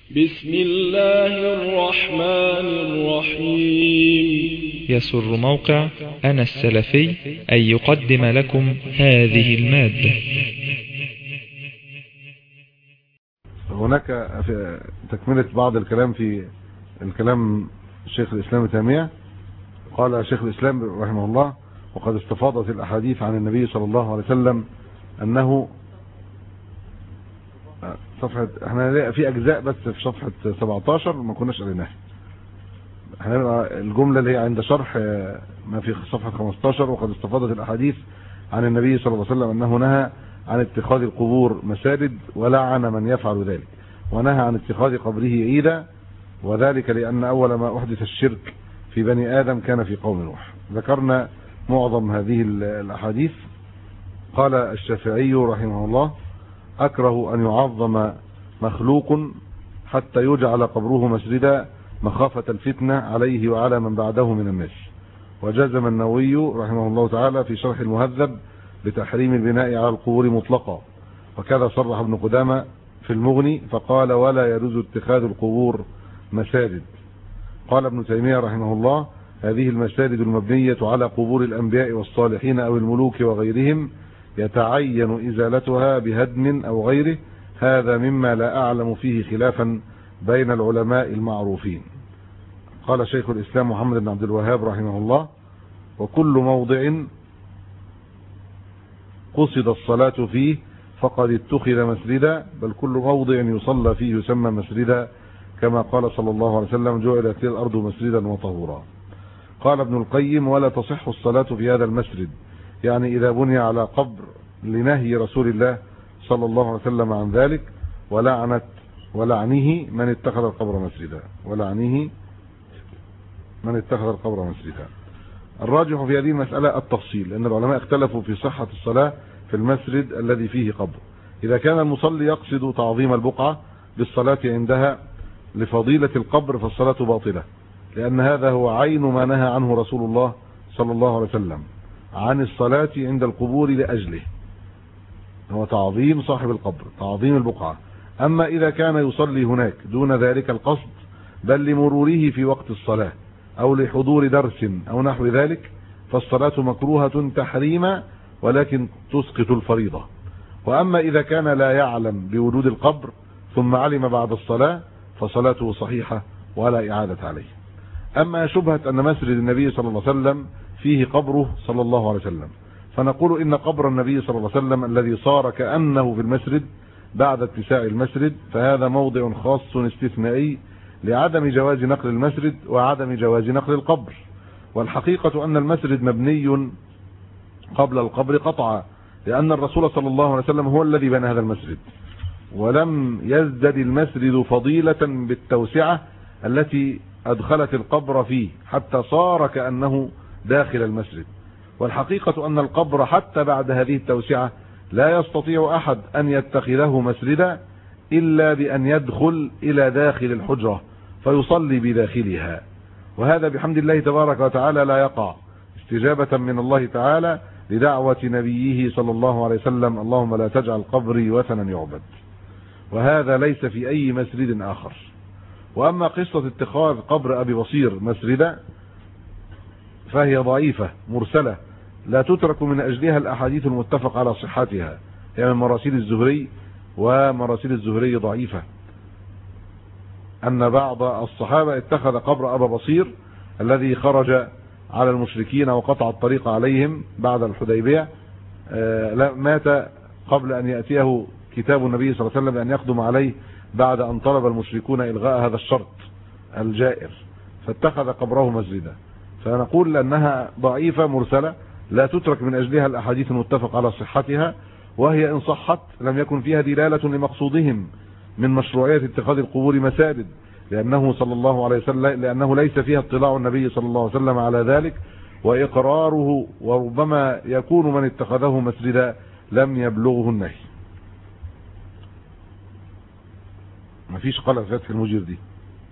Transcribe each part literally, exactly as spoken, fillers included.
بسم الله الرحمن الرحيم. يسر موقع أنا السلفي أن يقدم لكم هذه المادة. هناك في تكملة بعض الكلام في الكلام الشيخ الإسلام ابن تيمية. قال شيخ الإسلام رحمه الله: وقد استفاضت الأحاديث عن النبي صلى الله عليه وسلم أنه صفحة احنا في أجزاء بس في صفحة سبعتاشر ما كناش قريناها. احنا الجملة اللي هي عند شرح ما في صفحة خمستاشر: وقد استفاضت الأحاديث عن النبي صلى الله عليه وسلم أنه نهى عن اتخاذ القبور مساجد ولعن من يفعل ذلك، ونهى عن اتخاذ قبره عيدا، وذلك لأن أول ما أحدث الشرك في بني آدم كان في قوم نوح. ذكرنا معظم هذه الأحاديث. قال الشافعي رحمه الله: أكره أن يعظم مخلوق حتى يجعل قبره مسجدا مخافة الفتنة عليه وعلى من بعده من الناس. وجزم النووي رحمه الله تعالى في شرح المهذب بتحريم البناء على القبور مطلقا، وكذا صرح ابن قدامة في المغني فقال: ولا يجوز اتخاذ القبور مساجد. قال ابن تيمية رحمه الله: هذه المساجد المبنية على قبور الأنبياء والصالحين أو الملوك وغيرهم يتعين إزالتها بهدم أو غيره، هذا مما لا أعلم فيه خلافا بين العلماء المعروفين. قال شيخ الإسلام محمد بن عبد الوهاب رحمه الله: وكل موضع قصد الصلاة فيه فقد اتخذ مسجدا، بل كل موضع يصلى فيه يسمى مسجدا، كما قال صلى الله عليه وسلم: جعلت الأرض مسجدا وطهورا. قال ابن القيم: ولا تصح الصلاة في هذا المسجد، يعني إذا بني على قبر لنهي رسول الله صلى الله عليه وسلم عن ذلك، ولعنت ولعنه من اتخذ القبر مسجدا ولعنه من اتخذ القبر مسجدا. الراجح في هذه المسألة التفصيل، لأن العلماء اختلفوا في صحة الصلاة في المسجد الذي فيه قبر. إذا كان المصلي يقصد تعظيم البقعة بالصلاة عندها لفضيلة القبر فالصلاة باطلة، لأن هذا هو عين ما نهى عنه رسول الله صلى الله عليه وسلم عن الصلاة عند القبور لأجله، هو تعظيم صاحب القبر، تعظيم البقعة. أما إذا كان يصلي هناك دون ذلك القصد، بل لمروره في وقت الصلاة أو لحضور درس أو نحو ذلك، فالصلاة مكروهة تحريما ولكن تسقط الفريضة. وأما إذا كان لا يعلم بوجود القبر ثم علم بعد الصلاة فصلاته صحيحة ولا إعادة عليه. أما شبهة أن مسجد النبي صلى الله عليه وسلم فيه قبره صلى الله عليه وسلم، فنقول إن قبر النبي صلى الله عليه وسلم الذي صار كأنه في المسجد بعد اتساع المسجد، فهذا موضع خاص استثنائي لعدم جواز نقل المسجد وعدم جواز نقل القبر. والحقيقة أن المسجد مبني قبل القبر قطعا، لأن الرسول صلى الله عليه وسلم هو الذي بنى هذا المسجد، ولم يزدد المسجد فضيلة بالتوسعة التي أدخلت القبر فيه حتى صار كأنه داخل المسجد. والحقيقة أن القبر حتى بعد هذه التوسعة لا يستطيع أحد أن يتخذه مسجدا إلا بأن يدخل إلى داخل الحجرة فيصلي بداخلها، وهذا بحمد الله تبارك وتعالى لا يقع، استجابة من الله تعالى لدعوة نبيه صلى الله عليه وسلم: اللهم لا تجعل قبري وثنا يعبد. وهذا ليس في أي مسجد آخر. وأما قصة اتخاذ قبر أبي بصير مسجدا فهي ضعيفة مرسلة لا تترك من أجلها الأحاديث المتفق على صحتها، هي من مراسيل الزهري، ومراسيل الزهري ضعيفة. أن بعض الصحابة اتخذ قبر أبا بصير الذي خرج على المشركين وقطع الطريق عليهم بعد الحديبية، مات قبل أن يأتيه كتاب النبي صلى الله عليه وسلم بأن يقدم عليه بعد أن طلب المشركون إلغاء هذا الشرط الجائر، فاتخذ قبره مسجدا. فنقول أنها ضعيفة مرسلة لا تترك من أجلها الأحاديث المتفق على صحتها، وهي إن صحت لم يكن فيها دلالة لمقصودهم من مشروعية اتخاذ القبور مساجد، لأنه صلى الله عليه وسلم لأنه ليس فيها اطلاع النبي صلى الله عليه وسلم على ذلك وإقراره، وربما يكون من اتخذه مسجدا لم يبلغه النهي. ما فيش قال في فتح المجير دي.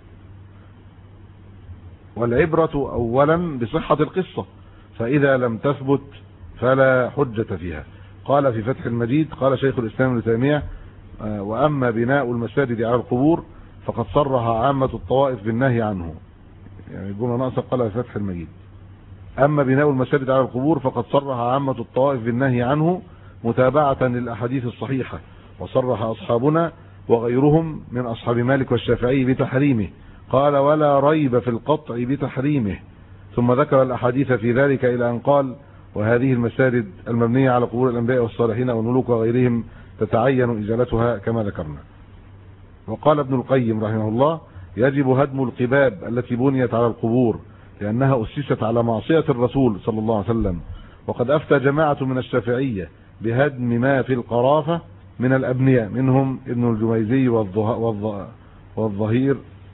والعبرة أولا بصحة القصة، فإذا لم تثبت فلا حجة فيها. قال في فتح المجيد: قال شيخ الإسلام ابن تيمية: وأما بناء المساجد على القبور فقد صرح عامة الطوائف بالنهي عنه. يعني الجملة ناقصة قالها فتح المجيد. أما بناء المساجد على القبور فقد صرح عامة الطوائف بالنهي عنه متابعة للأحاديث الصحيحة، وصرح أصحابنا وغيرهم من أصحاب مالك والشافعي بتحريمه، قال ولا ريب في القطع بتحريمه، ثم ذكر الأحاديث في ذلك إلى أن قال وهذه المساجد المبنية على قبور الأنبياء والصالحين والملوك وغيرهم تتعين إزالتها كما ذكرنا. وقال ابن القيم رحمه الله يجب هدم القباب التي بنيت على القبور لأنها أسست على معصية الرسول صلى الله عليه وسلم. وقد أفتى جماعة من الشافعية بهدم ما في القرافة من الأبنية، منهم ابن الجميزي والظهير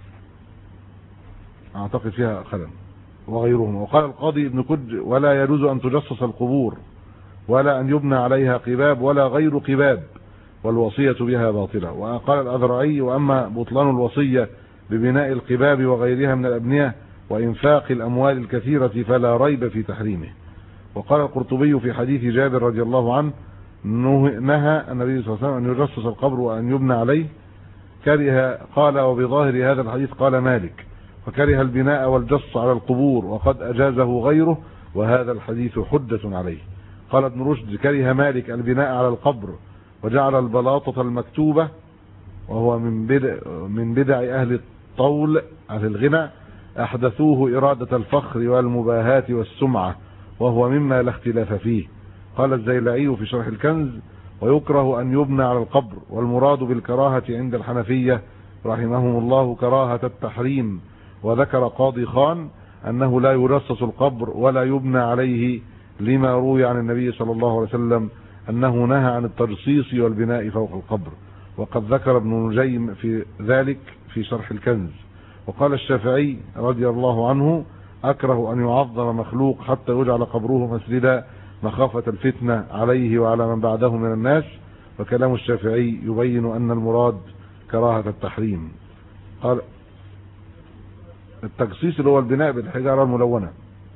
أعتقد فيها خلل وغيرهم. وقال القاضي ابن كج ولا يجوز أن تجصص القبور ولا أن يبنى عليها قباب ولا غير قباب، والوصية بها باطلة. وقال الأذرعي وأما بطلان الوصية ببناء القباب وغيرها من الأبنية وإنفاق الأموال الكثيرة فلا ريب في تحريمه. وقال القرطبي في حديث جابر رضي الله عنه نهى النبي صلى الله عليه وسلم أن يجصص القبر وأن يبنى عليه، كره قال وبظاهر هذا الحديث قال مالك وكره البناء والجص على القبور وقد أجازه غيره وهذا الحديث حجة عليه. قال ابن رشد كره مالك البناء على القبر وجعل البلاطة المكتوبة وهو من بدع, من بدع أهل الطول أهل الغنى أحدثوه إرادة الفخر والمباهاة والسمعة وهو مما لا اختلاف فيه. قال الزيلعي في شرح الكنز ويكره أن يبنى على القبر، والمراد بالكراهة عند الحنفية رحمهم الله كراهة التحريم. وذكر قاضي خان أنه لا يجصص القبر ولا يبنى عليه لما روي عن النبي صلى الله عليه وسلم أنه نهى عن التجصيص والبناء فوق القبر، وقد ذكر ابن نجيم في ذلك في شرح الكنز. وقال الشافعي رضي الله عنه أكره أن يعظم مخلوق حتى يجعل قبره مسجدا مخافة الفتنة عليه وعلى من بعده من الناس، وكلام الشافعي يبين أن المراد كراهة التحريم. قال التجصيص اللي هو البناء بالحجارة الملونة.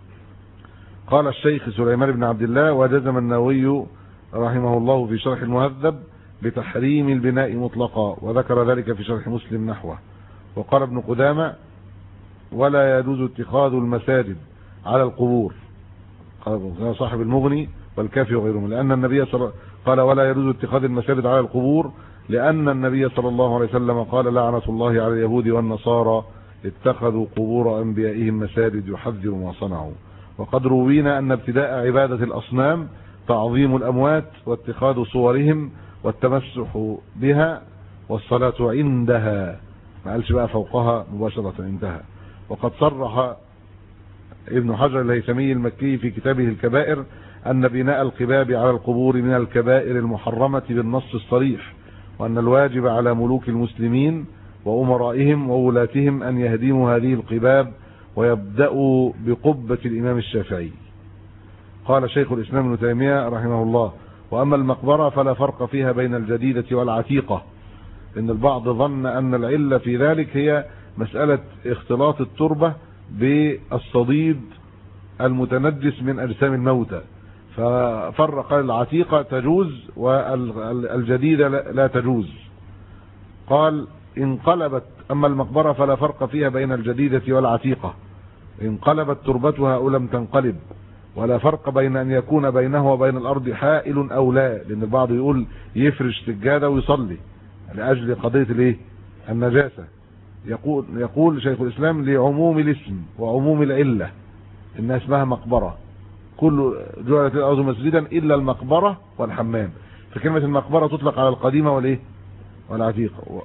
قال الشيخ سليمان بن عبد الله وجزم النووي رحمه الله في شرح المهذب بتحريم البناء مطلقا، وذكر ذلك في شرح مسلم نحوه. وقال ابن قدامة ولا يجوز اتخاذ المساجد على القبور، قال صاحب المغني والكافي وغيرهم، لأن النبي صلى قال ولا يجوز اتخاذ المساجد على القبور لأن النبي صلى الله عليه وسلم قال لعنة الله على اليهود والنصارى اتخذوا قبور أنبيائهم مساجد يحذر ما صنعوا. وقد روينا أن ابتداء عبادة الأصنام تعظيم الأموات واتخاذ صورهم والتمسح بها والصلاة عندها، ما قالش بقى فوقها مباشرة انتهى. وقد صرح ابن حجر الهيثمي المكي في كتابه الكبائر أن بناء القباب على القبور من الكبائر المحرمة بالنص الصريح، وأن الواجب على ملوك المسلمين وأمرائهم وولاتهم أن يهدموا هذه القباب ويبدأوا بقبة الإمام الشافعي. قال شيخ الإسلام ابن تيمية رحمه الله وأما المقبرة فلا فرق فيها بين الجديدة والعتيقة، إن البعض ظن أن العلة في ذلك هي مسألة اختلاط التربة بالصديد المتنجس من أجسام الموتى، ففرق العتيقة تجوز والجديدة لا تجوز. قال انقلبت أما المقبرة فلا فرق فيها بين الجديدة والعتيقة، انقلبت تربتها أو لم تنقلب، ولا فرق بين أن يكون بينه وبين الأرض حائل أو لا، لأن البعض يقول يفرش سجادة ويصلي لأجل قضية الايه النجاسة. يقول يقول شيخ الإسلام لعموم الاسم وعموم العلة إنها اسمها مقبرة، كل جعلت الأرض مسجدا إلا المقبرة والحمام، فكلمة المقبرة تطلق على القديمة والايه والعتيقة. و...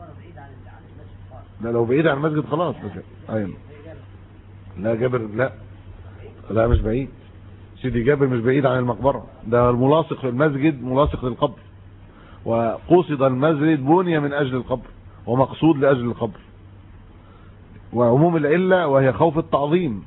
لا لو بعيد عن المسجد خلاص. أيوة. لا جابر لا لا مش بعيد، سيدي جابر مش بعيد عن المقبرة، ده الملاصق في المسجد ملاصق للقبر، وقصد المسجد بني من أجل القبر ومقصود لأجل القبر. وعموم العلة وهي خوف التعظيم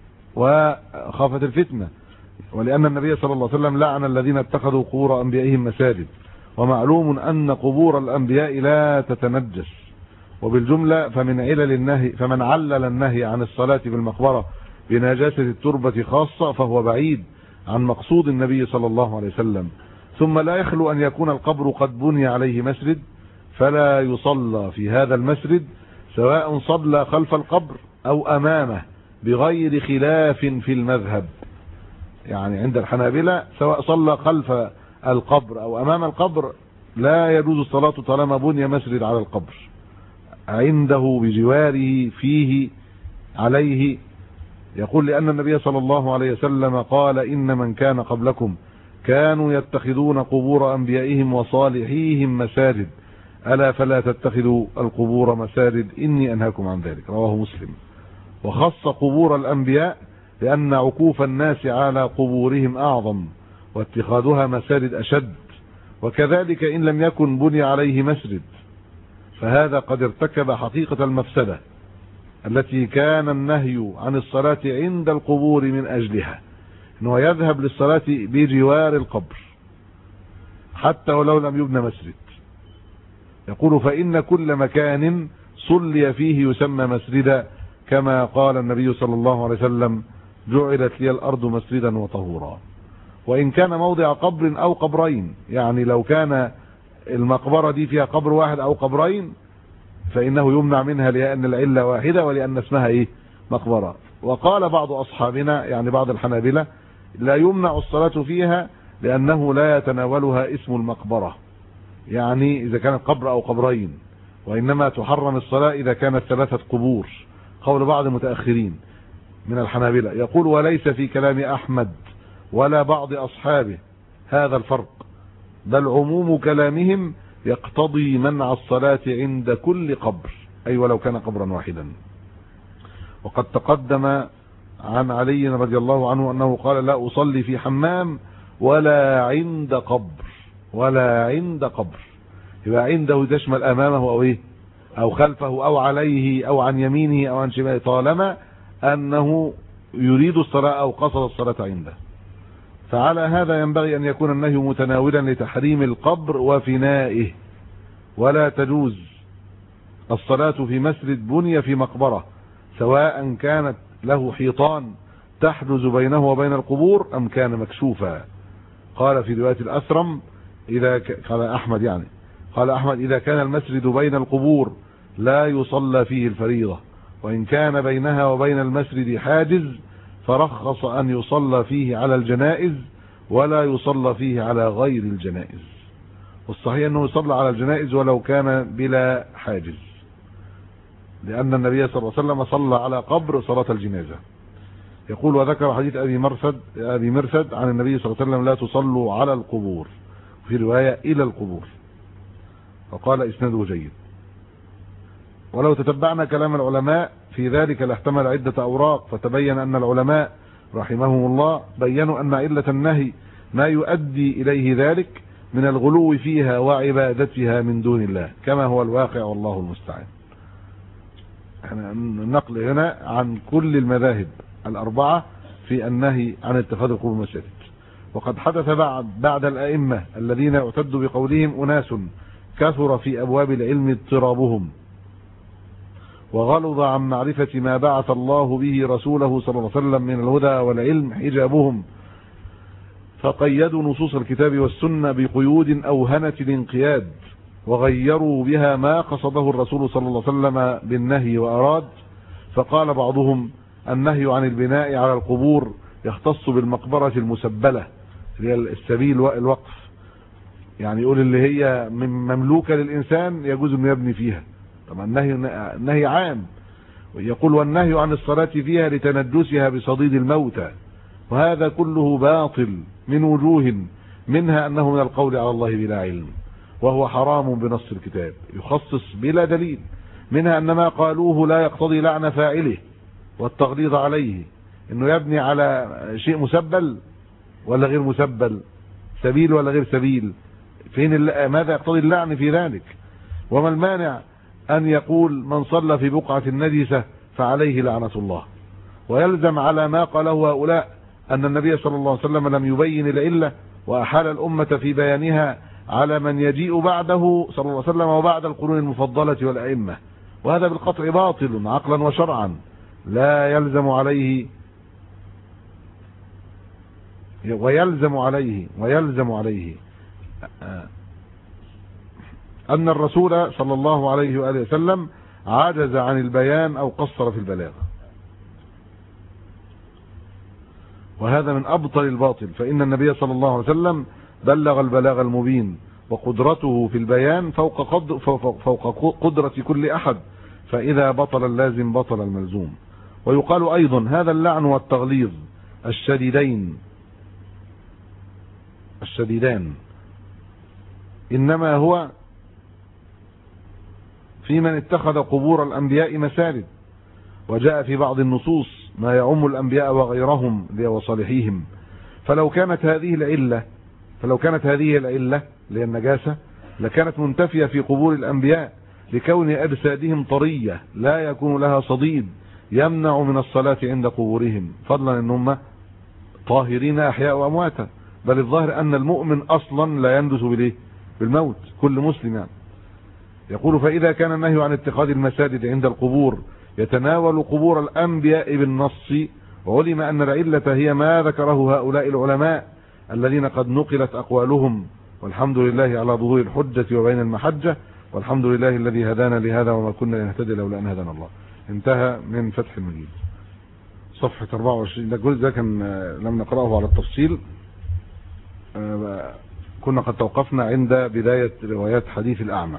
وخافة الفتنة، ولأن النبي صلى الله عليه وسلم لعن الذين اتخذوا قبور أنبيائهم مساجد، ومعلوم أن قبور الأنبياء لا تتنجس. وبالجملة فمن علل النهي فمن علل النهي عن الصلاة بالمقبرة بنجاسة التربة خاصة فهو بعيد عن مقصود النبي صلى الله عليه وسلم. ثم لا يخلو أن يكون القبر قد بني عليه مسجد فلا يصلى في هذا المسجد سواء صلى خلف القبر أو أمامه بغير خلاف في المذهب. يعني عند الحنابلة سواء صلى خلف القبر أو أمام القبر لا يجوز الصلاة طالما بني مسجد على القبر، عنده بجواره فيه عليه. يقول لأن النبي صلى الله عليه وسلم قال إن من كان قبلكم كانوا يتخذون قبور أنبيائهم وصالحيهم مساجد ألا فلا تتخذوا القبور مساجد إني أنهاكم عن ذلك، رواه مسلم. وخص قبور الأنبياء لأن عكوف الناس على قبورهم أعظم واتخاذها مساجد أشد، وكذلك إن لم يكن بني عليه مسجد فهذا قد ارتكب حقيقة المفسدة التي كان النهي عن الصلاة عند القبور من أجلها، أنه يذهب للصلاة بجوار القبر حتى ولو لم يبنى مسجد. يقول فإن كل مكان صلي فيه يسمى مسجدا، كما قال النبي صلى الله عليه وسلم جعلت لي الأرض مسجدا وطهورا. وإن كان موضع قبر أو قبرين، يعني لو كان المقبرة دي فيها قبر واحد أو قبرين فإنه يمنع منها لأن العلة واحدة ولأن اسمها إيه؟ مقبرة. وقال بعض أصحابنا يعني بعض الحنابلة لا يمنع الصلاة فيها لأنه لا يتناولها اسم المقبرة، يعني إذا كانت قبر أو قبرين، وإنما تحرم الصلاة إذا كانت ثلاثة قبور، قول بعض المتأخرين من الحنابلة. يقول وليس في كلام أحمد ولا بعض أصحابه هذا الفرق، بل عموم كلامهم يقتضي منع الصلاة عند كل قبر، أي ولو كان قبرا واحدا. وقد تقدم عن علي رضي الله عنه أنه قال لا أصلي في حمام ولا عند قبر، ولا عند قبر، يبقى عنده تشمل أمامه أو إيه أو خلفه أو عليه أو عن يمينه أو عن شماله، طالما أنه يريد الصلاة أو قصد الصلاة عنده. فعلى هذا ينبغي أن يكون النهي متناولا لتحريم القبر وفنائه، ولا تجوز الصلاة في مسجد بني في مقبرة سواء كانت له حيطان تحجز بينه وبين القبور أم كان مكشوفا. قال في رواية الأسرم إذا ك... قال أحمد يعني قال أحمد إذا كان المسجد بين القبور لا يصلى فيه الفريضة، وإن كان بينها وبين المسجد حاجز فرخص أن يصلى فيه على الجنائز ولا يصلى فيه على غير الجنائز. والصحيح أنه يصلى على الجنائز ولو كان بلا حاجز، لأن النبي صلى الله عليه وسلم صلى على قبر صلاة الجنازة. يقول وذكر حديث أبي مرثد أبي مرثد عن النبي صلى الله عليه وسلم لا تصلوا على القبور، في رواية إلى القبور، فقال إسناده جيد. ولو تتبعنا كلام العلماء في ذلك لاحتمل عدة أوراق، فتبين أن العلماء رحمهم الله بينوا أن علة النهي ما يؤدي إليه ذلك من الغلو فيها وعبادتها من دون الله كما هو الواقع والله المستعان. احنا النقل هنا عن كل المذاهب الأربعة في النهي عن اتخاذ القبور مساجد. وقد حدث بعد بعد الأئمة الذين يعتد بقولهم أناس كثر في أبواب العلم اضطرابهم وغلظ عن معرفة ما بعث الله به رسوله صلى الله عليه وسلم من الهدى والعلم حجابهم، فقيدوا نصوص الكتاب والسنة بقيود أوهنت الانقياد، وغيروا بها ما قصده الرسول صلى الله عليه وسلم بالنهي وأراد. فقال بعضهم النهي عن البناء على القبور يختص بالمقبرة المسبلة اللي هي السبيل والوقف، يعني يقول اللي هي مملوكة للإنسان يجوز أن يبني فيها. طبعا النهي النهي عام. ويقول والنهي عن الصلاة فيها لتنجسها بصديد الموتى، وهذا كله باطل من وجوه، منها أنه من القول على الله بلا علم وهو حرام بنص الكتاب يخصص بلا دليل، منها أن ما قالوه لا يقتضي لعن فاعله والتغليظ عليه، انه يبني على شيء مسبل ولا غير مسبل، سبيل ولا غير سبيل، فين ماذا يقتضي اللعن في ذلك؟ وما المانع أن يقول من صلى في بقعة النجسة فعليه لعنة الله، ويلزم على ما قاله هؤلاء أن النبي صلى الله عليه وسلم لم يبين العلة وأحال الأمة في بيانها على من يجيء بعده صلى الله عليه وسلم وبعد القرون المفضلة والأئمة، وهذا بالقطع باطل عقلا وشرعا. لا يلزم عليه ويلزم عليه ويلزم عليه أن الرسول صلى الله عليه وآله وسلم عجز عن البيان أو قصر في البلاغة. وهذا من أبطل الباطل، فإن النبي صلى الله عليه وسلم بلغ البلاغ المبين، وقدرته في البيان فوق, قدر فوق قدرة كل أحد، فإذا بطل اللازم بطل الملزوم. ويقال أيضا هذا اللعن والتغليظ الشديدين الشديدان إنما هو في من اتخذ قبور الأنبياء مساجد، وجاء في بعض النصوص ما يعم الأنبياء وغيرهم وصالحيهم. فلو كانت هذه العلة فلو كانت هذه العلة اللي هي النجاسة لكانت منتفية في قبور الأنبياء، لكون أجسادهم طرية لا يكون لها صديد يمنع من الصلاة عند قبورهم، فضلا أنهم طاهرين أحياء وأمواتا. بل الظاهر أن المؤمن أصلا لا يندس بالإيه؟ بالموت، كل مسلم يعني. يقول فإذا كان النهي عن اتخاذ المساجد عند القبور يتناول قبور الأنبياء بالنص، وعلم أن العلة هي ما ذكره هؤلاء العلماء الذين قد نقلت أقوالهم، والحمد لله على ظهور الحجة وبين المحجة، والحمد لله الذي هدانا لهذا وما كنا لنهتدي لولا أن هدانا الله. انتهى من فتح المجيد صفحة أربعة وعشرين. ده الجزء ده كان لم نقرأه على التفصيل، كنا قد توقفنا عند بداية روايات حديث الأعمى.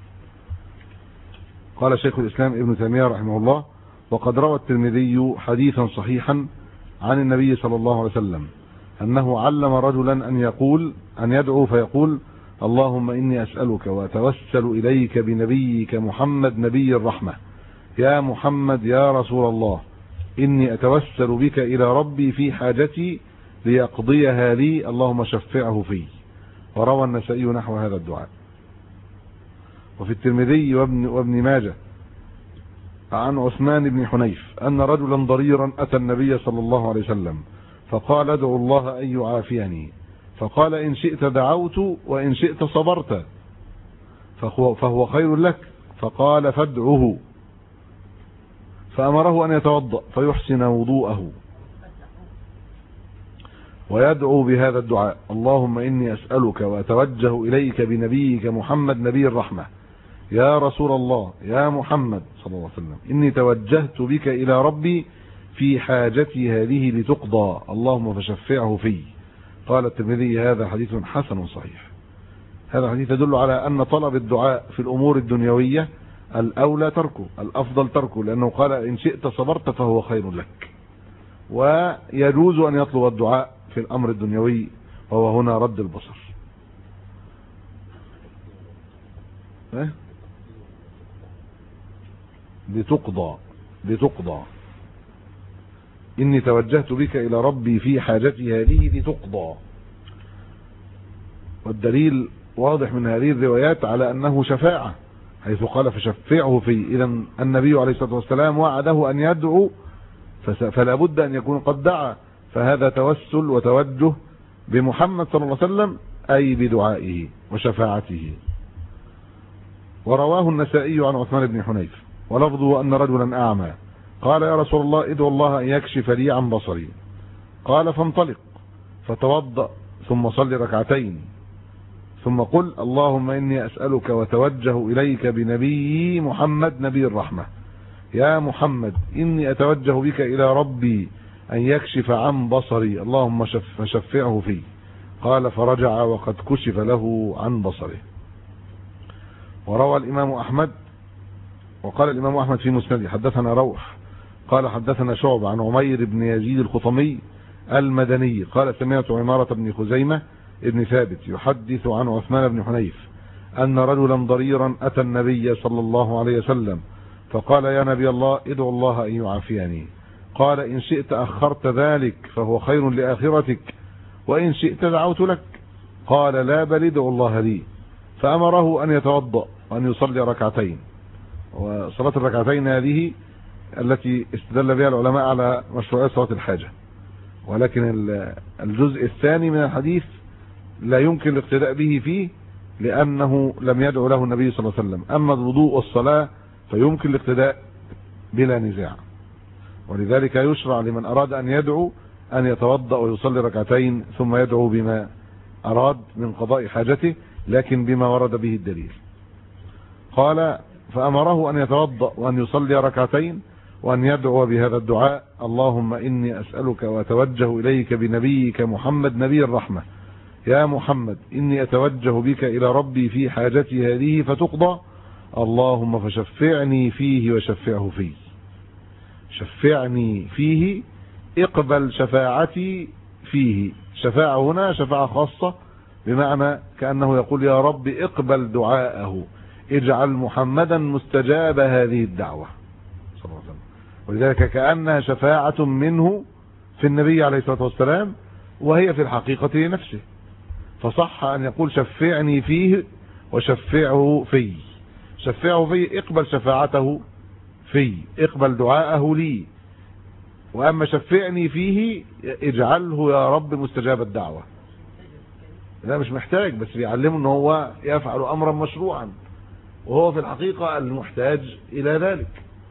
قال شيخ الإسلام ابن تيمية رحمه الله: وقد روى الترمذي حديثا صحيحا عن النبي صلى الله عليه وسلم أنه علم رجلا أن يقول أن يدعو فيقول: اللهم إني أسألك وأتوسل إليك بنبيك محمد نبي الرحمة، يا محمد يا رسول الله، إني أتوسل بك إلى ربي في حاجتي ليقضيها لي، اللهم شفعه في. وروى النسائي نحو هذا الدعاء. وفي الترمذي وابن, وابن ماجه عن عثمان بن حنيف أن رجلا ضريرا أتى النبي صلى الله عليه وسلم فقال: ادعو الله أن يعافيني. فقال: إن شئت دعوت وإن شئت صبرت فهو خير لك. فقال: فادعه. فأمره أن يتوضأ فيحسن وضوءه ويدعو بهذا الدعاء: اللهم إني أسألك وأتوجه إليك بنبيك محمد نبي الرحمة، يا رسول الله يا محمد صلى الله عليه وسلم، إني توجهت بك إلى ربي في حاجتي هذه لتقضى، اللهم فشفعه في. قال الترمذي: هذا حديث حسن صحيح. هذا الحديث يدل على أن طلب الدعاء في الأمور الدنيوية الأولى تركه، الأفضل تركه، لأنه قال: إن شئت صبرت فهو خير لك. ويجوز أن يطلب الدعاء في الأمر الدنيوي، وهو هنا رد البصر. لتقضى لتقضى إني توجهت بك إلى ربي في حاجتي هذه لتقضى. والدليل واضح من هذه الروايات على أنه شفاعة، حيث قال: فشفعه في. إذا النبي عليه الصلاة والسلام وعده أن يدعو، فلا بد أن يكون قد دعا، فهذا توسل وتوجه بمحمد صلى الله عليه وسلم، أي بدعائه وشفاعته. ورواه النسائي عن عثمان بن حنيف ولفظه أن رجلا أعمى قال: يا رسول الله ادعو الله أن يكشف لي عن بصري. قال: فانطلق فتوضأ ثم صل ركعتين ثم قل: اللهم إني أسألك وتوجه إليك بنبي محمد نبي الرحمة، يا محمد إني أتوجه بك إلى ربي أن يكشف عن بصري، اللهم فشفعه فيه. قال: فرجع وقد كشف له عن بصره. وروى الإمام أحمد وقال الإمام أحمد في مسنده: حدثنا روح قال حدثنا شعبة عن عمير بن يزيد الخطمي المدني قال: سمعت عمارة بن خزيمة ابن ثابت يحدث عن عثمان بن حنيف أن رجلا ضريرا أتى النبي صلى الله عليه وسلم فقال: يا نبي الله ادعو الله أن يعافيني. قال: إن شئت أخرت ذلك فهو خير لآخرتك، وإن شئت دعوت لك. قال: لا، بل ادعو الله لي. فأمره أن يتوضأ وأن يصلي ركعتين. وصلاة الركعتين هذه التي استدل بها العلماء على مشروعية صلاة الحاجة، ولكن الجزء الثاني من الحديث لا يمكن الاقتداء به فيه، لأنه لم يدعو له النبي صلى الله عليه وسلم. أما الوضوء والصلاة فيمكن الاقتداء بلا نزاع، ولذلك يشرع لمن أراد أن يدعو أن يتوضأ ويصلي ركعتين ثم يدعو بما أراد من قضاء حاجته، لكن بما ورد به الدليل. قال فأمره أن يتوضأ وأن يصلي ركعتين وأن يدعو بهذا الدعاء: اللهم إني أسألك وأتوجه إليك بنبيك محمد نبي الرحمة، يا محمد إني أتوجه بك إلى ربي في حاجتي هذه فتقضى، اللهم فشفعني فيه وشفعه فيه. شفعني فيه، اقبل شفاعتي فيه. شفاعة هنا شفاعة خاصة، بمعنى كأنه يقول يا رب اقبل دعاءه، اجعل محمدا مستجاب هذه الدعوة صلى الله عليه وسلم. ولذلك كأنها شفاعة منه في النبي عليه الصلاة والسلام، وهي في الحقيقة لنفسه، فصح أن يقول شفعني فيه وشفعه فيه. شفعه فيه، اقبل شفاعته فيه، اقبل دعاءه لي. وأما شفعني فيه، اجعله يا رب مستجاب الدعوة. لا مش محتاج، بس بيعلمه ان هو يفعل امرا مشروعا، وهو في الحقيقة المحتاج الى ذلك.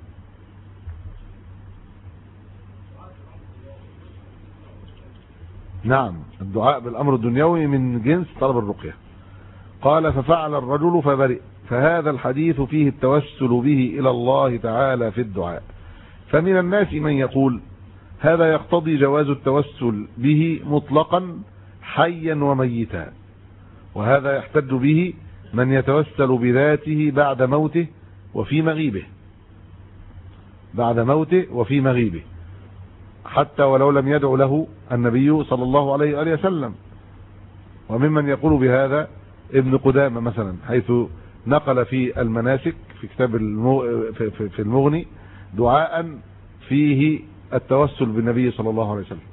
نعم، الدعاء بالامر الدنيوي من جنس طلب الرقية. قال ففعل الرجل فبرئ. فهذا الحديث فيه التوسل به الى الله تعالى في الدعاء. فمن الناس من يقول هذا يقتضي جواز التوسل به مطلقا حيا وميتا، وهذا يحتج به من يتوسل بذاته بعد موته وفي مغيبه بعد موته وفي مغيبه حتى ولو لم يدعو له النبي صلى الله عليه وآله وسلم. وممن يقول بهذا ابن قدامة مثلا، حيث نقل في المناسك في كتاب في المغني دعاء فيه التوسل بالنبي صلى الله عليه وسلم.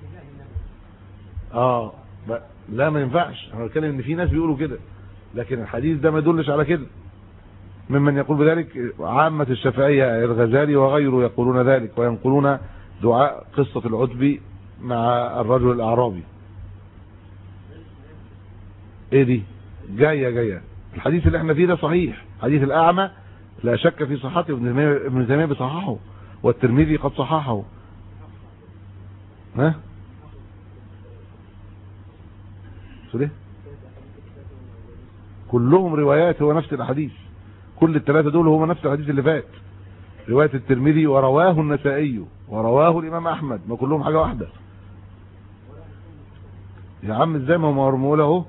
اه لا ما ينفعش، انا بتكلم ان في ناس بيقولوا كده، لكن الحديث ده ما يدلش على كده. ممن يقول بذلك عامة الشافعية، الغزالي وغيره يقولون ذلك، وينقلون دعاء قصة العتبي مع الرجل الأعرابي. ايه دي جاية جاية الحديث اللي احنا فيه ده صحيح، حديث الأعمى لا شك في صحته، ابن تيمية بصححه والترمذي قد صححه. ها ليه؟ كلهم روايات، هو نفس الحديث، كل الثلاثة دول هو نفس الحديث اللي فات، رواية الترمذي ورواه النسائي ورواه الإمام أحمد، ما كلهم حاجة واحدة يا عم. ازاي ما هو مرمول اهو،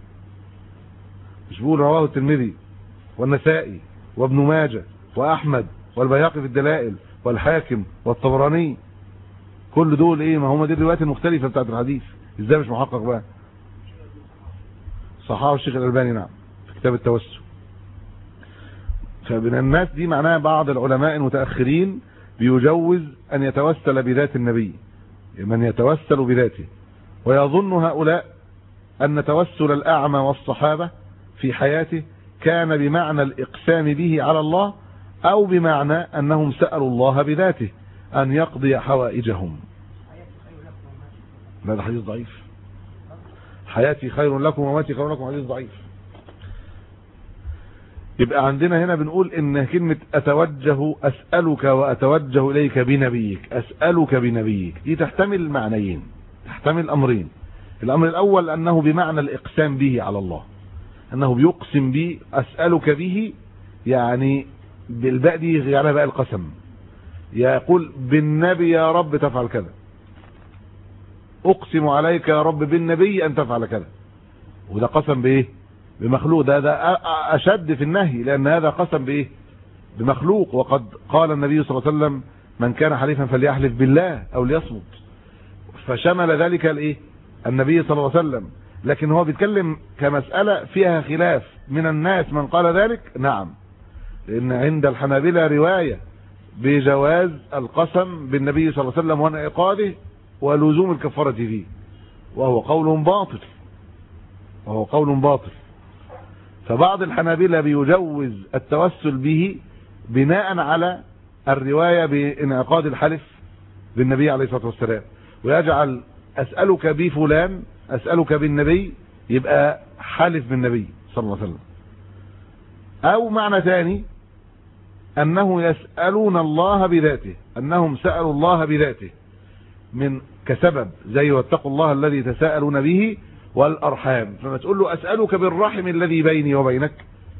مش بقول رواه الترمذي والنسائي وابن ماجه وأحمد والبيهقي في الدلائل والحاكم والطبراني، كل دول ايه؟ ما هم دي الروايات المختلفة بتاعت الحديث، ازاي مش محقق بقى؟ صححه الشيخ الألباني نعم في كتاب التوسل. فمن الناس دي معناها بعض العلماء المتأخرين بيجوز أن يتوسل بذات النبي، من يتوسل بذاته، ويظن هؤلاء أن توسل الأعمى والصحابة في حياته كان بمعنى الإقسام به على الله، أو بمعنى أنهم سألوا الله بذاته أن يقضي حوائجهم. هذا حديث ضعيف. حياتي خير لكم وماتي خير لكم حديث ضعيف. يبقى عندنا هنا بنقول ان كلمة اتوجه، اسألك واتوجه اليك بنبيك، اسألك بنبيك، دي تحتمل معنيين، تحتمل امرين. الامر الاول انه بمعنى الاقسام به على الله، انه بيقسم به، اسألك به يعني بالباء دي يعني بقى القسم، يقول بالنبي يا رب تفعل كذا، اقسم عليك يا رب بالنبي ان تفعل كذا، وده قسم بايه؟ بمخلوق. ده ده اشد في النهي، لان هذا قسم بايه؟ بمخلوق. وقد قال النبي صلى الله عليه وسلم من كان حليفا فليحلف بالله او ليصمت، فشمل ذلك الايه؟ النبي صلى الله عليه وسلم. لكن هو بيتكلم كمسألة فيها خلاف من الناس، من قال ذلك نعم، لان عند الحنابلة رواية بجواز القسم بالنبي صلى الله عليه وسلم وانعقاده ولزوم الكفارة فيه، وهو قول باطل، وهو قول باطل. فبعض الحنابلة بيجوز التوسل به بناء على الرواية بانعقاد الحلف بالنبي عليه الصلاة والسلام، ويجعل أسألك بفلان، أسألك بالنبي، يبقى حلف بالنبي صلى الله عليه وسلم. أو معنى ثاني أنه يسألون الله بذاته، أنهم سألوا الله بذاته من كسبب زي واتقوا الله الذي تساءلون به والأرحام. فما تقول له أسألك بالرحم الذي بيني وبينك،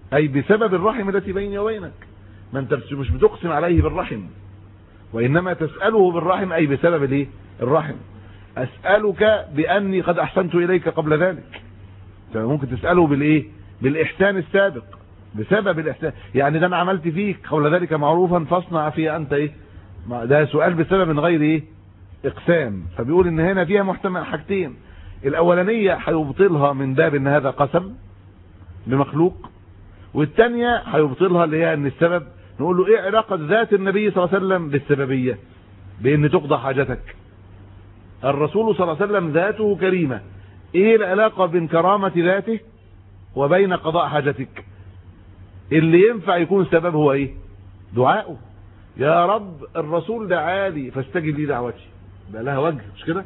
أي بسبب الرحم التي بيني وبينك، ما انت مش بتقسم عليه بالرحم، وإنما تسأله بالرحم، أي بسبب الايه الرحم. أسألك بأني قد أحسنت إليك قبل ذلك، ممكن تسأله بالايه بالإحسان السابق، بسبب الإحسان، يعني ده أنا عملت فيك قبل ذلك معروفا فاصنع فيه أنت إيه، ده سؤال بسبب من غير إيه إقسام. فبيقول إن هنا فيها محتمل حاجتين، الأولانية هيبطلها من باب إن هذا قسم بمخلوق، والثانية هيبطلها اللي هي إن السبب نقول له إيه علاقة ذات النبي صلى الله عليه وسلم بالسببية، بإن تقضى حاجتك. الرسول صلى الله عليه وسلم ذاته كريمة، إيه العلاقة بين كرامة ذاته وبين قضاء حاجتك؟ اللي ينفع يكون سبب هو إيه؟ دعاؤه، يا رب الرسول دعالي فاستجب لي دعوتي، بقى لها وجه مش كده؟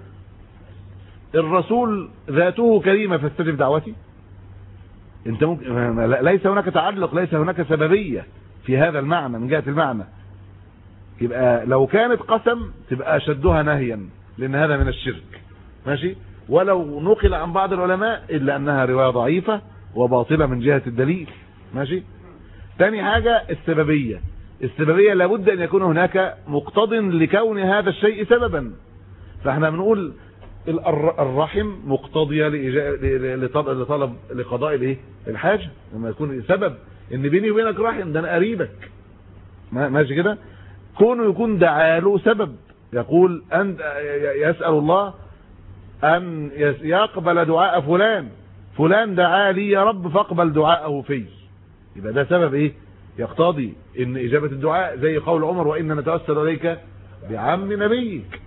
الرسول ذاته كريمة فاستجب دعوتي. انت ممكن ليس هناك تعلق، ليس هناك سببية في هذا المعنى من جهة المعنى. يبقى لو كانت قسم تبقى شدها نهيا، لان هذا من الشرك، ماشي؟ ولو نقل عن بعض العلماء الا انها رواية ضعيفة وباطلة من جهة الدليل، ماشي؟ تاني حاجة السببية، السببية لابد ان يكون هناك مقتض لكون هذا الشيء سببا. فاحنا بنقول الرحم مقتضية لطلب لقضاء الايه الحاجة، لما يكون سبب ان بيني وبينك رحم، ده انا قريبك، ماشي كده؟ كونه يكون دعاله سبب، يقول أن يسأل الله أن يقبل دعاء فلان، فلان دعا لي يا رب فاقبل دعاءه في، يبقى ده سبب ايه يقتضي ان اجابة الدعاء، زي قول عمر وإن نتوسل اليك بعم نبيك.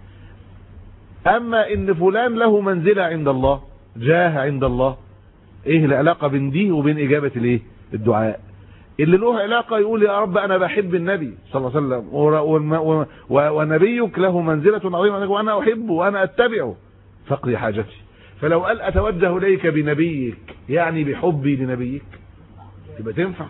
اما ان فلان له منزلة عند الله، جاه عند الله، ايه العلاقة بين دي وبين اجابة الايه الدعاء؟ اللي له علاقة يقول يا رب انا بحب النبي صلى الله عليه وسلم ونبيك له منزلة عظيمة وانا احبه وانا اتبعه فاقضي حاجتي. فلو قال اتوجه اليك بنبيك يعني بحبي لنبيك يبقى تنفع،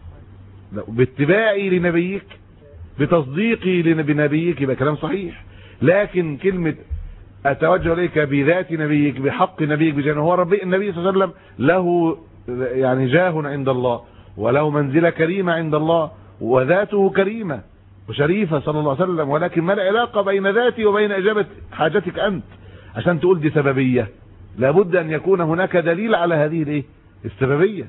باتباعي لنبيك بتصديقي بنبيك يبقى كلام صحيح. لكن كلمة اتوجه اليك بذات نبيك بحق نبيك بجانب، هو ربي النبي صلى الله عليه وسلم له يعني جاه عند الله وله منزلة كريمة عند الله وذاته كريمة وشريفة صلى الله عليه وسلم، ولكن ما العلاقة بين ذاتي وبين اجابة حاجتك انت عشان تقول دي سببية؟ لابد ان يكون هناك دليل على هذه الايه السببية.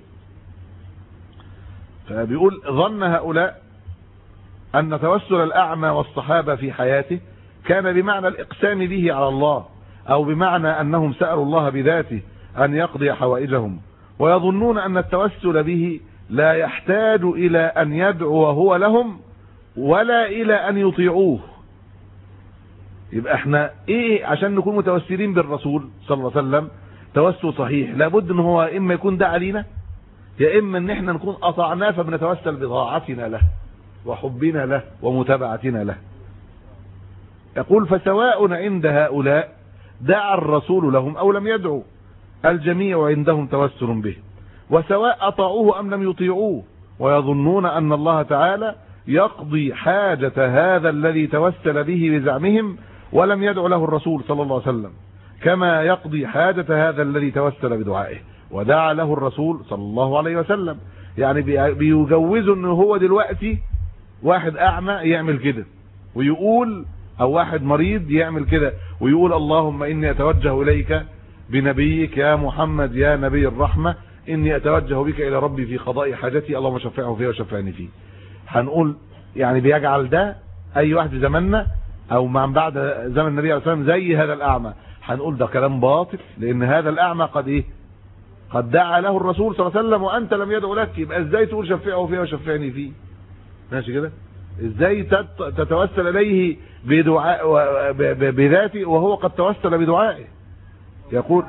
فبيقول ظن هؤلاء ان توسل الاعمى والصحابة في حياته كان بمعنى الاقسام به على الله، او بمعنى انهم سألوا الله بذاته ان يقضي حوائجهم، ويظنون ان التوسل به لا يحتاج الى ان يدعو هو لهم ولا الى ان يطيعوه. يبقى احنا ايه عشان نكون متوسلين بالرسول صلى الله عليه وسلم توسل صحيح؟ لابد ان هو اما يكون دعا لينا، يا اما ان احنا نكون اطعناه فبنتوسل بطاعتنا له وحبنا له ومتابعتنا له. يقول فسواء عند هؤلاء دعا الرسول لهم او لم يدعوا، الجميع عندهم توسل به، وسواء اطاعوه ام لم يطيعوه، ويظنون ان الله تعالى يقضي حاجة هذا الذي توسل به بزعمهم ولم يدع له الرسول صلى الله عليه وسلم، كما يقضي حاجة هذا الذي توسل بدعائه ودعا له الرسول صلى الله عليه وسلم. يعني بيجوزوا انه هو دلوقتي واحد اعمى يعمل كده ويقول، او واحد مريض يعمل كده ويقول اللهم اني اتوجه اليك بنبيك يا محمد يا نبي الرحمة، اني اتوجه بك الى ربي في قضاء حاجتي، اللهم شفعه فيه وشفعني فيه. هنقول يعني بيجعل ده اي واحد في زماننا او من بعد زمن النبي عليه الصلاه والسلام زي هذا الاعمى، هنقول ده كلام باطل، لان هذا الاعمى قد ايه قد دعا له الرسول صلى الله عليه وسلم وانت لم يدعو لك، يبقى ازاي تقول شفعه فيه وشفعني فيه؟ ماشي كده؟ ازاي تتوسل اليه بدعاء بذاته وهو قد توسل بدعائه؟ يقول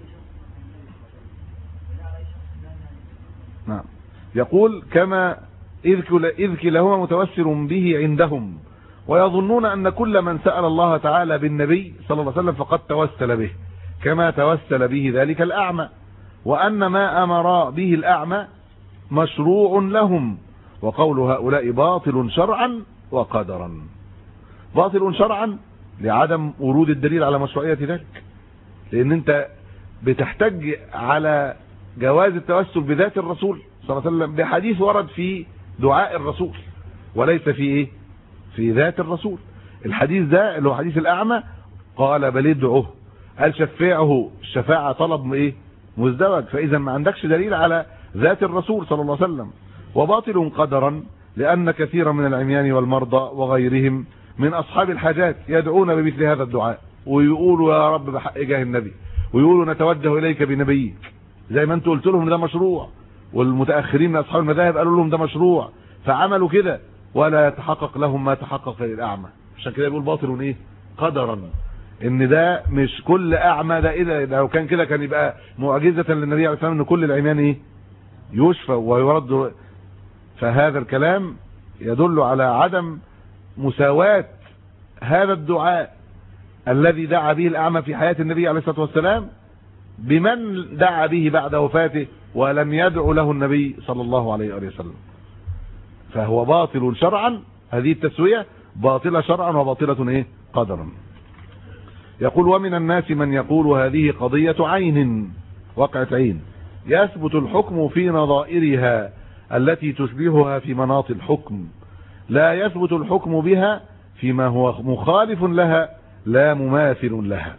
نعم يقول كما إذ كلاهما متوسل به عندهم، ويظنون أن كل من سأل الله تعالى بالنبي صلى الله عليه وسلم فقد توسل به كما توسل به ذلك الأعمى، وأن ما أمر به الأعمى مشروع لهم، وقول هؤلاء باطل شرعا وقدرا. باطل شرعا لعدم ورود الدليل على مشروعية ذلك، لأن أنت بتحتج على جواز التوسل بذات الرسول صلى الله عليه وسلم بحديث ورد في دعاء الرسول وليس في ايه في ذات الرسول. الحديث ده اللي هو حديث الأعمى قال بل ادعوه، قال شفعه، الشفاعة طلب ايه مزدوج، فإذا ما عندكش دليل على ذات الرسول صلى الله عليه وسلم. وباطل قدرا لأن كثيرا من العميان والمرضى وغيرهم من أصحاب الحاجات يدعون بمثل هذا الدعاء ويقولوا يا رب بحق جاه النبي، ويقولوا نتوجه إليك بنبيك، زي ما انتوا قلت لهم ده مشروع، والمتأخرين من أصحاب المذاهب قالوا لهم ده مشروع فعملوا كده، ولا يتحقق لهم ما تحقق للأعمى. عشان كده بيقول باطل ايه قدرا، ان ده مش كل اعمى ده، اذا لو كان كده كان يبقى معجزة للنبي عليه الصلاة والسلام ان كل العميان ايه يشفى ويرد. فهذا الكلام يدل على عدم مساواة هذا الدعاء الذي دعا به الأعمى في حياة النبي عليه الصلاة والسلام بمن دعا به بعد وفاته ولم يدعو له النبي صلى الله عليه وسلم. فهو باطل شرعا، هذه التسوية باطلة شرعا وباطلة ايه قدرا. يقول ومن الناس من يقول هذه قضية عين، وقعة عين، يثبت الحكم في نظائرها التي تشبهها في مناط الحكم، لا يثبت الحكم بها فيما هو مخالف لها لا مماثل لها.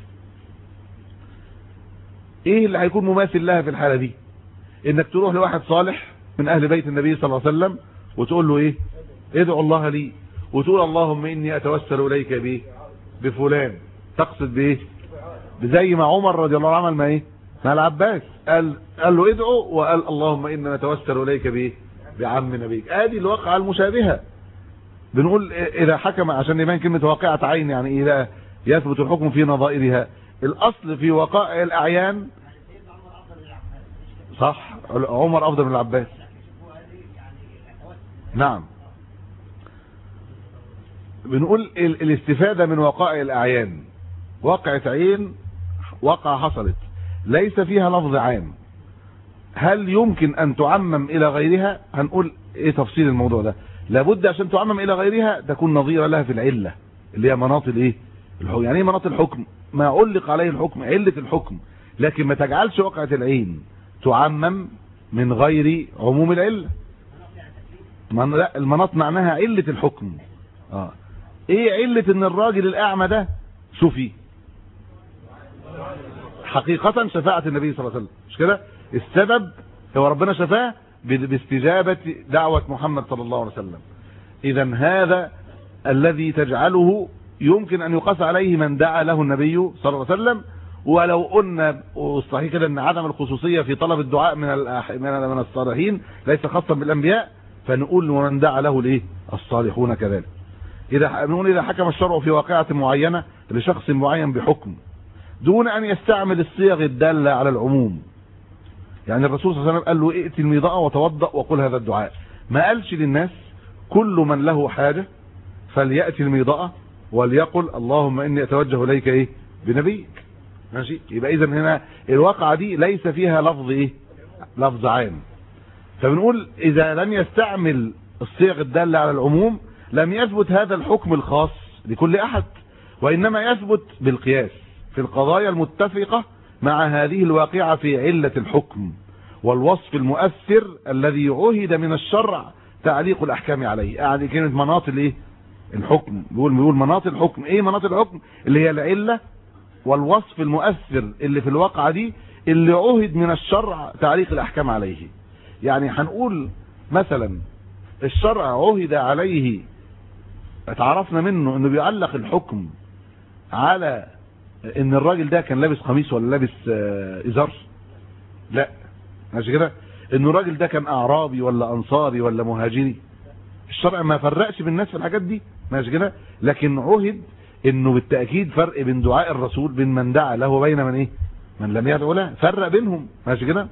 ايه اللي هيكون مماثل لها في الحالة دي؟ انك تروح لواحد صالح من اهل بيت النبي صلى الله عليه وسلم وتقول له ايه ادعو الله لي، وتقول اللهم اني اتوسل اليك بايه بفلان، تقصد بايه زي ما عمر رضي الله عنه عمل ما ايه مع العباس، قال قال له ادعو وقال اللهم انا نتوسل اليك بايه بعم نبيك. ادي الواقعه المشابهه. بنقول اذا حكم، عشان يبان كلمه واقعه عين يعني اذا يثبت الحكم في نظائرها. الاصل في وقائع الاعيان صح، عمر افضل من العباس. نعم، بنقول الاستفادة من وقائع الاعيان، واقعة عين وقعة حصلت ليس فيها لفظ عام، هل يمكن ان تعمم الى غيرها؟ هنقول ايه تفصيل الموضوع ده. لابد عشان تعمم الى غيرها تكون نظيرة لها في العلة اللي هي مناط الايه الحكم. يعني ايه مناط الحكم؟ ما علق عليه الحكم، علة الحكم، لكن ما تجعلش وقعة العين تعمم من غير عموم العلة. لا، المناط معناها علة الحكم. اه ايه علة ان الراجل الاعمى ده شوفي حقيقة شفاعة النبي صلى الله عليه وسلم، مش كده؟ السبب هو ربنا شفاه باستجابة دعوة محمد صلى الله عليه وسلم. اذا هذا الذي تجعله يمكن ان يقاس عليه من دعا له النبي صلى الله عليه وسلم. ولو قلنا والصحيح كده ان عدم الخصوصية في طلب الدعاء من من الصالحين ليس خاصا بالانبياء، فنقول ومن دعا له الايه الصالحون كذلك. اذا نقول اذا حكم الشرع في واقعة معينة لشخص معين بحكم دون ان يستعمل الصيغ الدالة على العموم، يعني الرسول صلى الله عليه وسلم قال له ائت الميضاء وتوضأ وقل هذا الدعاء، ما قالش للناس كل من له حاجة فليأتي الميضاء وليقل اللهم اني اتوجه اليك ايه بنبيك. ماشي، يبقى اذا هنا الواقعة دي ليس فيها لفظ ايه لفظ عام. فبنقول اذا لم يستعمل الصيغ الدالة على العموم لم يثبت هذا الحكم الخاص لكل احد، وانما يثبت بالقياس في القضايا المتفقة مع هذه الواقعة في علة الحكم والوصف المؤثر الذي عهد من الشرع تعليق الاحكام عليه. يعني كلمة مناط الايه الحكم، بيقول بيقول مناط الحكم. ايه مناط الحكم؟ اللي هي العلة والوصف المؤثر اللي في الواقعة دي اللي عهد من الشرع تعليق الاحكام عليه. يعني هنقول مثلا الشرع عهد عليه، اتعرفنا منه انه بيعلق الحكم على ان الراجل ده كان لابس قميص ولا لابس ازار، لا ماشي كده، انه الراجل ده كان اعرابي ولا انصاري ولا مهاجري، الشرع ما فرقش بالناس في الحاجات دي، ماشي كده، لكن عهد انه بالتأكيد فرق بين دعاء الرسول بين من دعا له وبين من ايه من لم يدعو له، فرق بينهم، ماشي كده.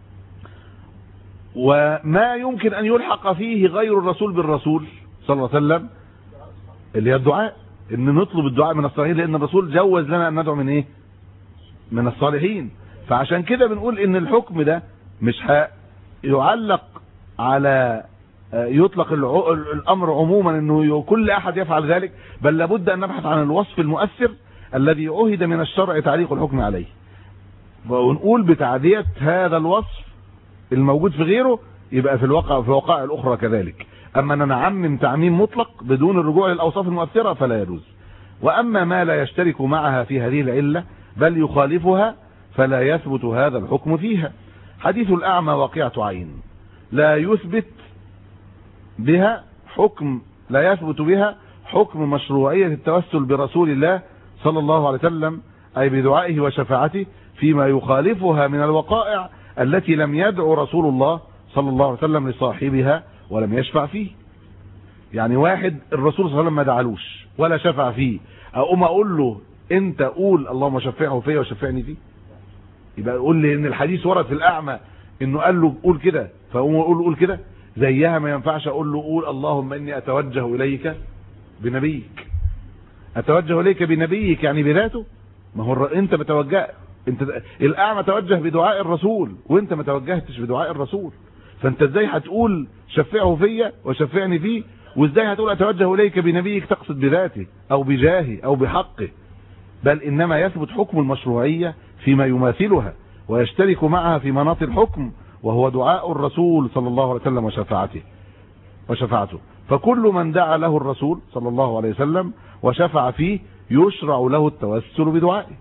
وما يمكن ان يلحق فيه غير الرسول بالرسول صلى الله عليه وسلم اللي هي الدعاء، ان نطلب الدعاء من الصالحين، لان الرسول جوز لنا ان ندعو من ايه من الصالحين. فعشان كده بنقول ان الحكم ده مش يعلق على يطلق الامر عموما انه كل احد يفعل ذلك، بل لابد ان نبحث عن الوصف المؤثر الذي عهد من الشرع تعليق الحكم عليه، ونقول بتعدية هذا الوصف الموجود في غيره يبقى في الواقع في وقائع الاخرى كذلك. اما ان نعمم تعميم مطلق بدون الرجوع للاوصاف المؤثره فلا يجوز. واما ما لا يشترك معها في هذه العله بل يخالفها فلا يثبت هذا الحكم فيها. حديث الاعمى واقعة عين لا يثبت بها حكم لا يثبت بها حكم مشروعية التوسل برسول الله صلى الله عليه وسلم، أي بدعائه وشفاعته فيما يخالفها من الوقائع التي لم يدعو رسول الله صلى الله عليه وسلم لصاحبها ولم يشفع فيه. يعني واحد الرسول صلى الله عليه وسلم ما دعالوش ولا شفع فيه، أقوم أقول له أنت قول اللهم شفعه فيه وشفعني فيه؟ يبقى قول لي إن الحديث ورد في الأعمى إنه قال له قول كده، فأقوم أقول له قول كده زيها. ما ينفعش أقول له قول اللهم إني أتوجه إليك بنبيك. أتوجه إليك بنبيك يعني بذاته؟ ما هو انت بتوجه، انت الاعمى توجه بدعاء الرسول وانت ما توجهتش بدعاء الرسول، فانت ازاي هتقول شفعه فيا وشفعني فيه، وازاي هتقول اتوجه اليك بنبيك تقصد بذاته او بجاهه او بحقه؟ بل انما يثبت حكم المشروعية فيما يماثلها ويشترك معها في مناط الحكم، وهو دعاء الرسول صلى الله عليه وسلم وشفاعته وشفاعته فكل من دعا له الرسول صلى الله عليه وسلم وشفع فيه يشرع له التوسل بدعائه،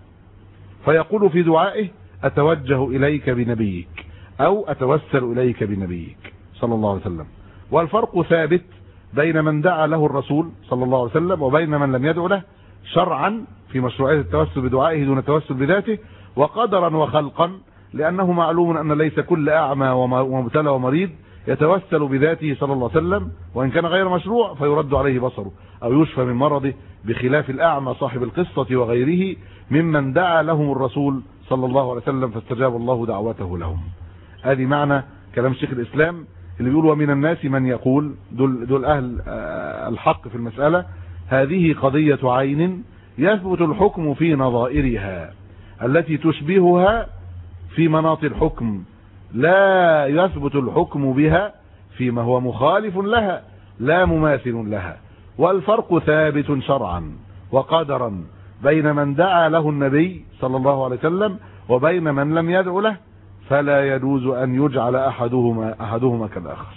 فيقول في دعائه أتوجه إليك بنبيك أو أتوسل إليك بنبيك صلى الله عليه وسلم. والفرق ثابت بين من دعا له الرسول صلى الله عليه وسلم وبين من لم يدعو له شرعا في مشروعية التوسل بدعائه دون التوسل بذاته، وقدرا وخلقا، لأنه معلوم أن ليس كل أعمى ومبتلى ومريض يتوسل بذاته صلى الله عليه وسلم، وإن كان غير مشروع فيرد عليه بصره أو يشفى من مرضه، بخلاف الأعمى صاحب القصة وغيره ممن دعا لهم الرسول صلى الله عليه وسلم فاستجاب الله دعوته لهم. هذه معنى كلام شيخ الإسلام اللي بيقول ومن الناس من يقول، دول, دول أهل الحق في المسألة، هذه قضية عين يثبت الحكم في نظائرها التي تشبهها في مناط الحكم، لا يثبت الحكم بها فيما هو مخالف لها لا مماثل لها. والفرق ثابت شرعا وقدرا بين من دعا له النبي صلى الله عليه وسلم وبين من لم يدعو له، فلا يجوز أن يجعل أحدهما أحدهما كالآخر.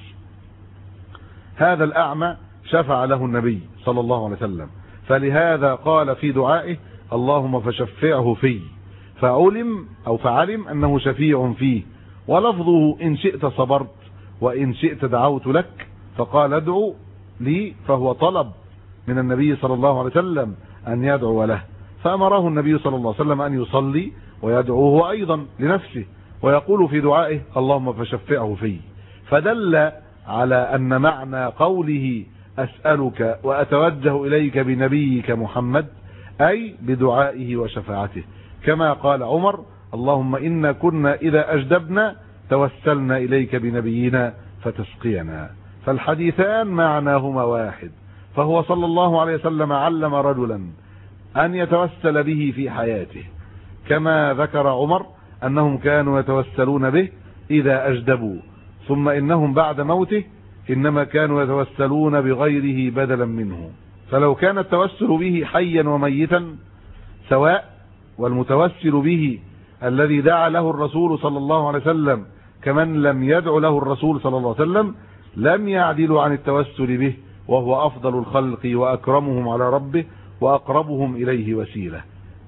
هذا الأعمى شفع له النبي صلى الله عليه وسلم، فلهذا قال في دعائه اللهم فشفعه فيه، فعلم أو فعلم أنه شفيع فيه، ولفظه إن شئت صبرت وإن شئت دعوت لك، فقال ادعو لي، فهو طلب من النبي صلى الله عليه وسلم أن يدعو له، فأمره النبي صلى الله عليه وسلم أن يصلي ويدعوه أيضا لنفسه، ويقول في دعائه اللهم فشفعه فيه، فدل على أن معنى قوله أسألك وأتوجه إليك بنبيك محمد أي بدعائه وشفاعته، كما قال عمر اللهم إنا كنا إذا أجدبنا توسلنا إليك بنبينا فتسقينا. فالحديثان معناهما واحد، فهو صلى الله عليه وسلم علم رجلا أن يتوسل به في حياته، كما ذكر عمر أنهم كانوا يتوسلون به إذا أجدبوا، ثم إنهم بعد موته إنما كانوا يتوسلون بغيره بدلا منه. فلو كان التوسل به حيا وميتا سواء، والمتوسل به الذي دعا له الرسول صلى الله عليه وسلم كمن لم يدع له الرسول صلى الله عليه وسلم، لم يعدلوا عن التوسل به، وهو أفضل الخلق وأكرمهم على ربه وأقربهم إليه وسيلة.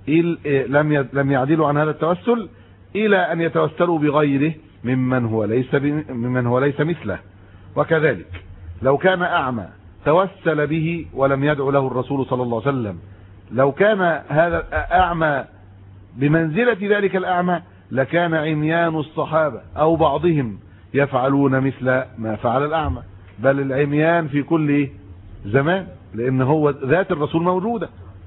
لم يعدلوا عن هذا التوسل إلى أن يتوسلوا بغيره ممن هو ليس ممن هو ليس مثله. وكذلك لو كان أعمى توسل به ولم يدع له الرسول صلى الله عليه وسلم، لو كان هذا أعمى بمنزلة ذلك الأعمى لكان عميان الصحابة أو بعضهم يفعلون مثل ما فعل الأعمى، بل العميان في كل زمان، لأن هو ذات الرسول موجودة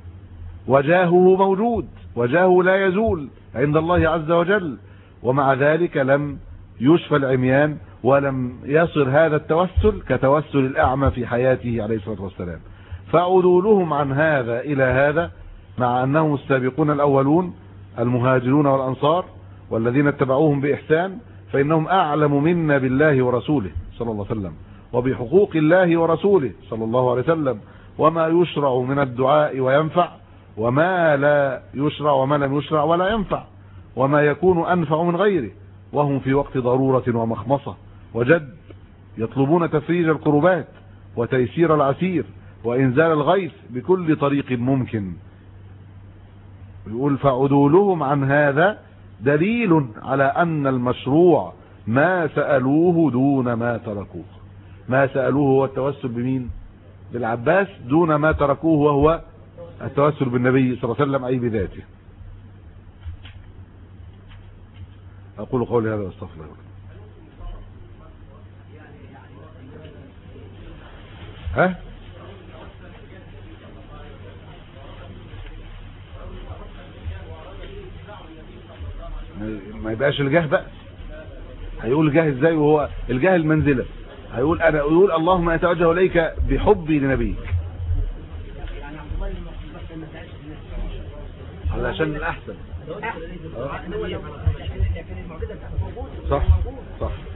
وجاهه موجود، وجاهه لا يزول عند الله عز وجل، ومع ذلك لم يشفى العميان ولم يصر هذا التوسل كتوسل الأعمى في حياته عليه الصلاة والسلام. فعدولهم عن هذا إلى هذا مع أنهم السابقون الأولون المهاجرون والأنصار والذين اتبعوهم بإحسان، فإنهم أعلم منا بالله ورسوله صلى الله عليه وسلم وبحقوق الله ورسوله صلى الله عليه وسلم، وما يشرع من الدعاء وينفع، وما لا يشرع وما لم يشرع ولا ينفع، وما يكون أنفع من غيره، وهم في وقت ضرورة ومخمصة وجد، يطلبون تفريج الكربات وتيسير العسير وإنزال الغيث بكل طريق ممكن. يقول فعدولهم عن هذا دليل على أن المشروع ما سألوه دون ما تركوه. ما سألوه هو التوسل بمين؟ بالعباس، دون ما تركوه وهو التوسل بالنبي صلى الله عليه وسلم أي بذاته. أقول قولي هذا واستغفر الله. ها؟ ما يبقاش الجاه بقى. هيقول جاه ازاي وهو الجاه المنزلة؟ هيقول انا يقول اللهم اتوجه اليك بحبي لنبيك. هذا عشان الاحسن. صح صح.